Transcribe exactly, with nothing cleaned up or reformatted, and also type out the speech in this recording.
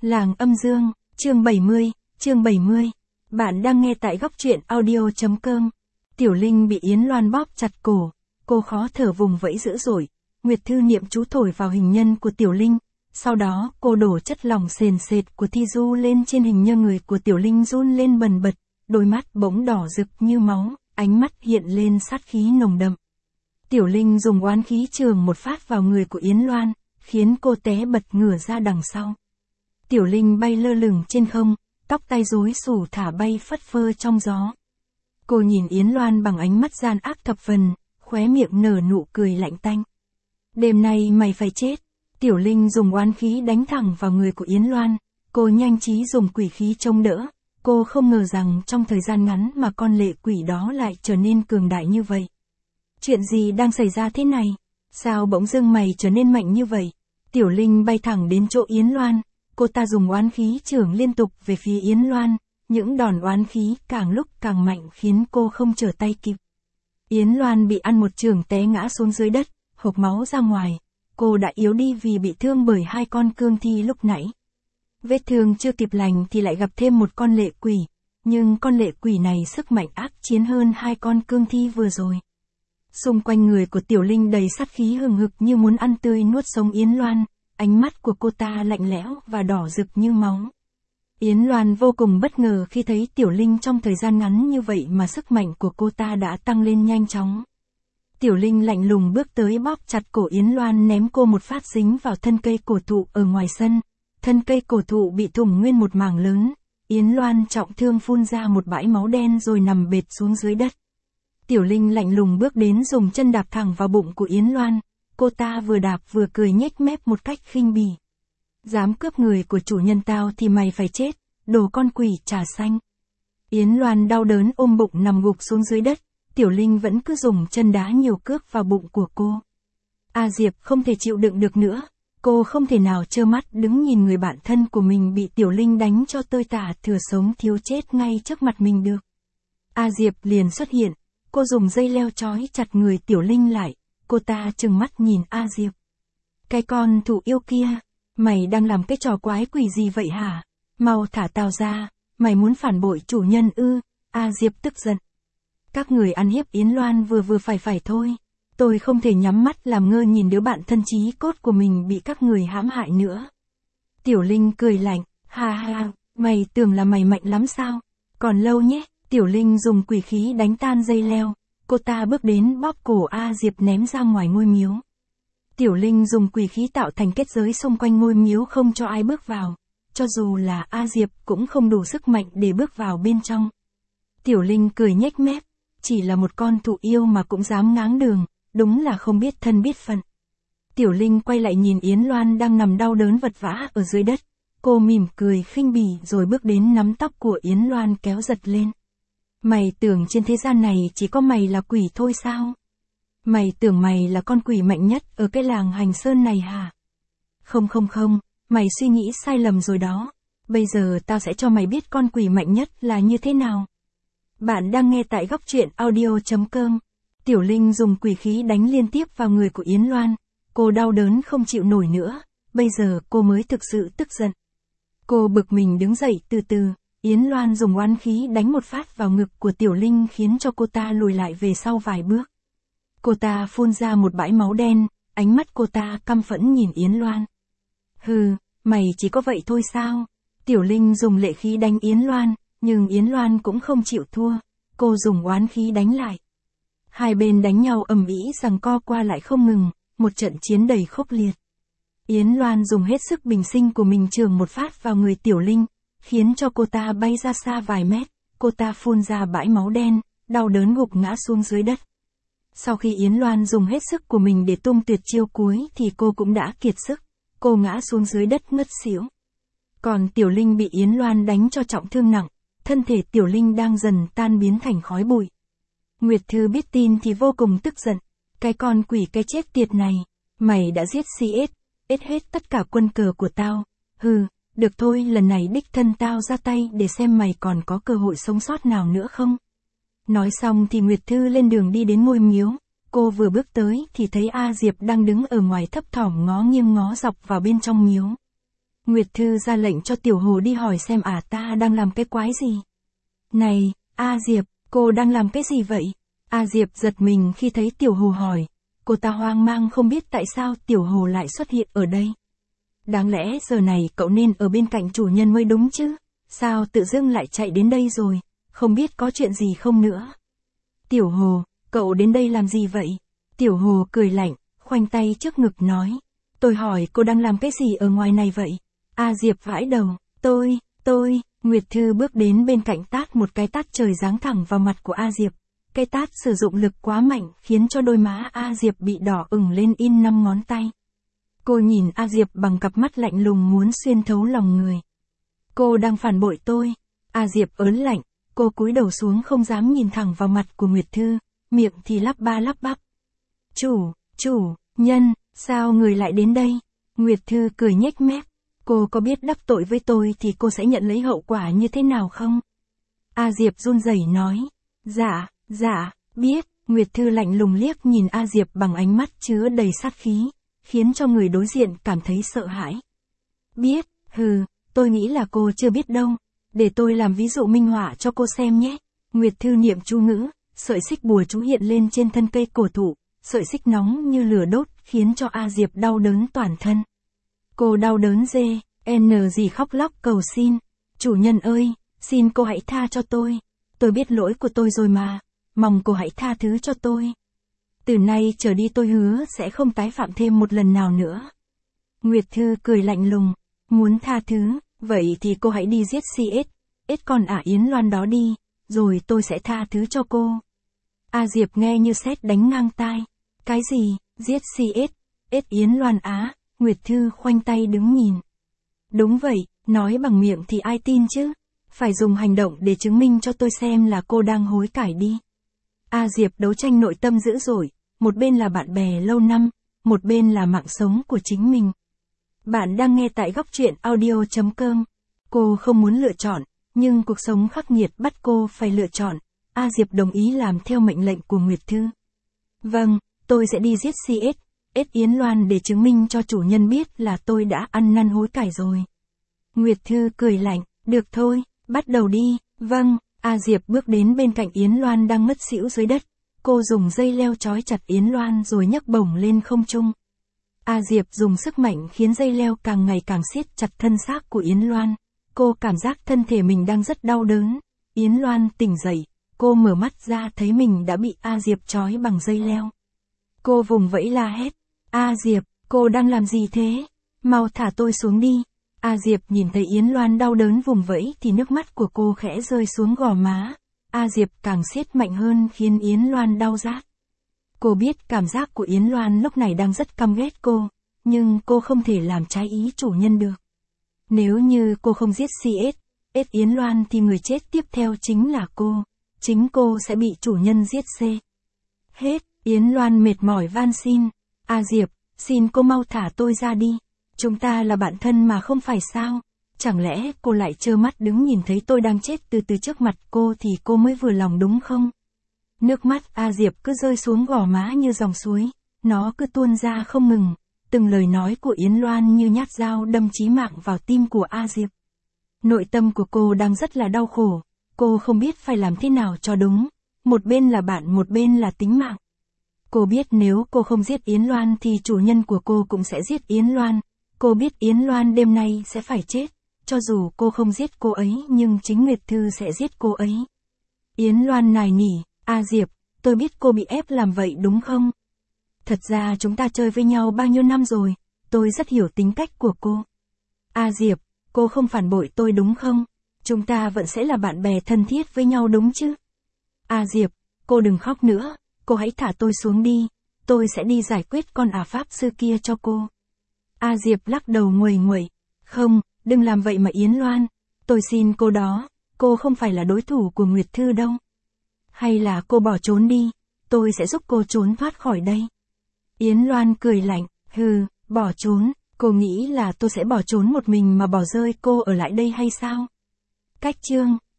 Làng Âm Dương, chương bảy mươi, chương bảy mươi. Bạn đang nghe tại góc truyện audio.com. Tiểu Linh bị Yến Loan bóp chặt cổ, cô khó thở vùng vẫy dữ dội. Nguyệt Thư niệm chú thổi vào hình nhân của Tiểu Linh, sau đó cô đổ chất lỏng sền sệt của Thi Du lên trên hình nhân người của Tiểu Linh run lên bần bật, đôi mắt bỗng đỏ rực như máu, ánh mắt hiện lên sát khí nồng đậm. Tiểu Linh dùng oán khí chưởng một phát vào người của Yến Loan, khiến cô té bật ngửa ra đằng sau. Tiểu Linh bay lơ lửng trên không, tóc tai rối xù thả bay phất phơ trong gió. Cô nhìn Yến Loan bằng ánh mắt gian ác thập phần, khóe miệng nở nụ cười lạnh tanh. Đêm nay mày phải chết. Tiểu Linh dùng oán khí đánh thẳng vào người của Yến Loan, cô nhanh trí dùng quỷ khí chống đỡ. Cô không ngờ rằng trong thời gian ngắn mà con lệ quỷ đó lại trở nên cường đại như vậy. Chuyện gì đang xảy ra thế này? Sao bỗng dưng mày trở nên mạnh như vậy? Tiểu Linh bay thẳng đến chỗ Yến Loan, cô ta dùng oán khí chưởng liên tục về phía Yến Loan, những đòn oán khí càng lúc càng mạnh khiến cô không trở tay kịp. Yến Loan bị ăn một chưởng té ngã xuống dưới đất, hộc máu ra ngoài, cô đã yếu đi vì bị thương bởi hai con cương thi lúc nãy. Vết thương chưa kịp lành thì lại gặp thêm một con lệ quỷ, nhưng con lệ quỷ này sức mạnh ác chiến hơn hai con cương thi vừa rồi. Xung quanh người của Tiểu Linh đầy sát khí hừng hực như muốn ăn tươi nuốt sống Yến Loan, ánh mắt của cô ta lạnh lẽo và đỏ rực như máu. Yến Loan vô cùng bất ngờ khi thấy Tiểu Linh trong thời gian ngắn như vậy mà sức mạnh của cô ta đã tăng lên nhanh chóng. Tiểu Linh lạnh lùng bước tới bóp chặt cổ Yến Loan ném cô một phát dính vào thân cây cổ thụ ở ngoài sân. Thân cây cổ thụ bị thủng nguyên một mảng lớn, Yến Loan trọng thương phun ra một bãi máu đen rồi nằm bệt xuống dưới đất. Tiểu Linh lạnh lùng bước đến dùng chân đạp thẳng vào bụng của Yến Loan, cô ta vừa đạp vừa cười nhếch mép một cách khinh bỉ. Dám cướp người của chủ nhân tao thì mày phải chết, đồ con quỷ trà xanh. Yến Loan đau đớn ôm bụng nằm gục xuống dưới đất, Tiểu Linh vẫn cứ dùng chân đá nhiều cước vào bụng của cô. A Diệp không thể chịu đựng được nữa, cô không thể nào trơ mắt đứng nhìn người bạn thân của mình bị Tiểu Linh đánh cho tơi tả thừa sống thiếu chết ngay trước mặt mình được. A Diệp liền xuất hiện, cô dùng dây leo trói chặt người Tiểu Linh lại, cô ta trừng mắt nhìn A Diệp. Cái con thụ yêu kia, mày đang làm cái trò quái quỷ gì vậy hả? Mau thả tao ra, mày muốn phản bội chủ nhân ư? A Diệp tức giận. Các người ăn hiếp Yến Loan vừa vừa phải phải thôi. Tôi không thể nhắm mắt làm ngơ nhìn đứa bạn thân chí cốt của mình bị các người hãm hại nữa. Tiểu Linh cười lạnh, ha ha, mày tưởng là mày mạnh lắm sao? Còn lâu nhé. Tiểu Linh dùng quỷ khí đánh tan dây leo, cô ta bước đến bóp cổ A Diệp ném ra ngoài ngôi miếu. Tiểu Linh dùng quỷ khí tạo thành kết giới xung quanh ngôi miếu không cho ai bước vào, cho dù là A Diệp cũng không đủ sức mạnh để bước vào bên trong. Tiểu Linh cười nhếch mép, chỉ là một con thụ yêu mà cũng dám ngáng đường, đúng là không biết thân biết phận. Tiểu Linh quay lại nhìn Yến Loan đang nằm đau đớn vật vã ở dưới đất, cô mỉm cười khinh bỉ rồi bước đến nắm tóc của Yến Loan kéo giật lên. Mày tưởng trên thế gian này chỉ có mày là quỷ thôi sao? Mày tưởng mày là con quỷ mạnh nhất ở cái làng Hành Sơn này hả? Không không không, mày suy nghĩ sai lầm rồi đó. Bây giờ tao sẽ cho mày biết con quỷ mạnh nhất là như thế nào. Bạn đang nghe tại góc truyện audio.com. Tiểu Linh dùng quỷ khí đánh liên tiếp vào người của Yến Loan. Cô đau đớn không chịu nổi nữa, bây giờ cô mới thực sự tức giận. Cô bực mình đứng dậy từ từ. Yến Loan dùng oán khí đánh một phát vào ngực của Tiểu Linh khiến cho cô ta lùi lại về sau vài bước. Cô ta phun ra một bãi máu đen, ánh mắt cô ta căm phẫn nhìn Yến Loan. Hừ, mày chỉ có vậy thôi sao? Tiểu Linh dùng lệ khí đánh Yến Loan, nhưng Yến Loan cũng không chịu thua, cô dùng oán khí đánh lại. Hai bên đánh nhau ầm ĩ giằng co qua lại không ngừng, một trận chiến đầy khốc liệt. Yến Loan dùng hết sức bình sinh của mình chưởng một phát vào người Tiểu Linh, khiến cho cô ta bay ra xa vài mét, cô ta phun ra bãi máu đen, đau đớn gục ngã xuống dưới đất. Sau khi Yến Loan dùng hết sức của mình để tung tuyệt chiêu cuối thì cô cũng đã kiệt sức, cô ngã xuống dưới đất ngất xỉu. Còn Tiểu Linh bị Yến Loan đánh cho trọng thương nặng, thân thể Tiểu Linh đang dần tan biến thành khói bụi. Nguyệt Thư biết tin thì vô cùng tức giận, cái con quỷ cái chết tiệt này, mày đã giết si ết, ết hết tất cả quân cờ của tao, hừ. Được thôi, lần này đích thân tao ra tay để xem mày còn có cơ hội sống sót nào nữa không. Nói xong thì Nguyệt Thư lên đường đi đến ngôi miếu, cô vừa bước tới thì thấy A Diệp đang đứng ở ngoài thấp thỏm ngó nghiêng ngó dọc vào bên trong miếu. Nguyệt Thư ra lệnh cho Tiểu Hồ đi hỏi xem ả ta đang làm cái quái gì. Này, A Diệp, cô đang làm cái gì vậy? A Diệp giật mình khi thấy Tiểu Hồ hỏi. Cô ta hoang mang không biết tại sao Tiểu Hồ lại xuất hiện ở đây. Đáng lẽ giờ này cậu nên ở bên cạnh chủ nhân mới đúng chứ. Sao tự dưng lại chạy đến đây rồi, không biết có chuyện gì không nữa. Tiểu Hồ, cậu đến đây làm gì vậy? Tiểu Hồ cười lạnh, khoanh tay trước ngực nói. Tôi hỏi cô đang làm cái gì ở ngoài này vậy? A Diệp vãi đầu, tôi, tôi, Nguyệt Thư bước đến bên cạnh tát một cái tát trời giáng thẳng vào mặt của A Diệp. Cái tát sử dụng lực quá mạnh khiến cho đôi má A Diệp bị đỏ ửng lên in năm ngón tay. Cô nhìn A Diệp bằng cặp mắt lạnh lùng muốn xuyên thấu lòng người. Cô đang phản bội tôi. A Diệp ớn lạnh, cô cúi đầu xuống không dám nhìn thẳng vào mặt của Nguyệt Thư, miệng thì lắp ba lắp bắp. Chủ, chủ, nhân, sao người lại đến đây? Nguyệt Thư cười nhếch mép. Cô có biết đắc tội với tôi thì cô sẽ nhận lấy hậu quả như thế nào không? A Diệp run rẩy nói. Dạ, dạ, biết. Nguyệt Thư lạnh lùng liếc nhìn A Diệp bằng ánh mắt chứa đầy sát khí, khiến cho người đối diện cảm thấy sợ hãi. Biết, hừ, tôi nghĩ là cô chưa biết đâu. Để tôi làm ví dụ minh họa cho cô xem nhé. Nguyệt Thư niệm chú ngữ, sợi xích bùa chú hiện lên trên thân cây cổ thụ, sợi xích nóng như lửa đốt khiến cho A Diệp đau đớn toàn thân. Cô đau đớn dê, n gì khóc lóc cầu xin. Chủ nhân ơi, xin cô hãy tha cho tôi. Tôi biết lỗi của tôi rồi mà, mong cô hãy tha thứ cho tôi. Từ nay trở đi tôi hứa sẽ không tái phạm thêm một lần nào nữa. Nguyệt Thư cười lạnh lùng, muốn tha thứ, vậy thì cô hãy đi giết xê ét, ét con ả Yến Loan đó đi, rồi tôi sẽ tha thứ cho cô. A Diệp nghe như sét đánh ngang tai. Cái gì, giết xê ét, ét Yến Loan á? Nguyệt Thư khoanh tay đứng nhìn. Đúng vậy, nói bằng miệng thì ai tin chứ? Phải dùng hành động để chứng minh cho tôi xem là cô đang hối cải đi. A Diệp đấu tranh nội tâm dữ dội, một bên là bạn bè lâu năm, một bên là mạng sống của chính mình. Bạn đang nghe tại góc truyện audio chấm com. Cô không muốn lựa chọn, nhưng cuộc sống khắc nghiệt bắt cô phải lựa chọn. A Diệp đồng ý làm theo mệnh lệnh của Nguyệt Thư. Vâng, tôi sẽ đi giết xê ét, ét Yến Loan để chứng minh cho chủ nhân biết là tôi đã ăn năn hối cải rồi. Nguyệt Thư cười lạnh, được thôi, bắt đầu đi. Vâng. A Diệp bước đến bên cạnh Yến Loan đang ngất xỉu dưới đất. Cô dùng dây leo trói chặt Yến Loan rồi nhấc bổng lên không trung. A Diệp dùng sức mạnh khiến dây leo càng ngày càng siết chặt thân xác của Yến Loan. Cô cảm giác thân thể mình đang rất đau đớn. Yến Loan tỉnh dậy, cô mở mắt ra thấy mình đã bị A Diệp trói bằng dây leo. Cô vùng vẫy la hét. A Diệp, cô đang làm gì thế? Mau thả tôi xuống đi. A Diệp nhìn thấy Yến Loan đau đớn vùng vẫy thì nước mắt của cô khẽ rơi xuống gò má. A Diệp càng siết mạnh hơn khiến Yến Loan đau rát. Cô biết cảm giác của Yến Loan lúc này đang rất căm ghét cô, nhưng cô không thể làm trái ý chủ nhân được. Nếu như cô không giết xê ét, ét Yến Loan thì người chết tiếp theo chính là cô. Chính cô sẽ bị chủ nhân giết xê. Hết, Yến Loan mệt mỏi van xin. A Diệp, xin cô mau thả tôi ra đi. Chúng ta là bạn thân mà không phải sao? Chẳng lẽ cô lại trơ mắt đứng nhìn thấy tôi đang chết từ từ trước mặt cô thì cô mới vừa lòng đúng không? Nước mắt A Diệp cứ rơi xuống gò má như dòng suối, nó cứ tuôn ra không ngừng, từng lời nói của Yến Loan như nhát dao đâm chí mạng vào tim của A Diệp. Nội tâm của cô đang rất là đau khổ, cô không biết phải làm thế nào cho đúng, một bên là bạn một bên là tính mạng. Cô biết nếu cô không giết Yến Loan thì chủ nhân của cô cũng sẽ giết Yến Loan. Cô biết Yến Loan đêm nay sẽ phải chết, cho dù cô không giết cô ấy nhưng chính Nguyệt Thư sẽ giết cô ấy. Yến Loan nài nỉ, A Diệp, tôi biết cô bị ép làm vậy đúng không? Thật ra chúng ta chơi với nhau bao nhiêu năm rồi, tôi rất hiểu tính cách của cô. A Diệp, cô không phản bội tôi đúng không? Chúng ta vẫn sẽ là bạn bè thân thiết với nhau đúng chứ? A Diệp, cô đừng khóc nữa, cô hãy thả tôi xuống đi, tôi sẽ đi giải quyết con ả pháp sư kia cho cô. A Diệp lắc đầu nguầy nguậy, không, đừng làm vậy mà Yến Loan, tôi xin cô đó, cô không phải là đối thủ của Nguyệt Thư đâu. Hay là cô bỏ trốn đi, tôi sẽ giúp cô trốn thoát khỏi đây. Yến Loan cười lạnh, hừ, bỏ trốn, cô nghĩ là tôi sẽ bỏ trốn một mình mà bỏ rơi cô ở lại đây hay sao? Cách chương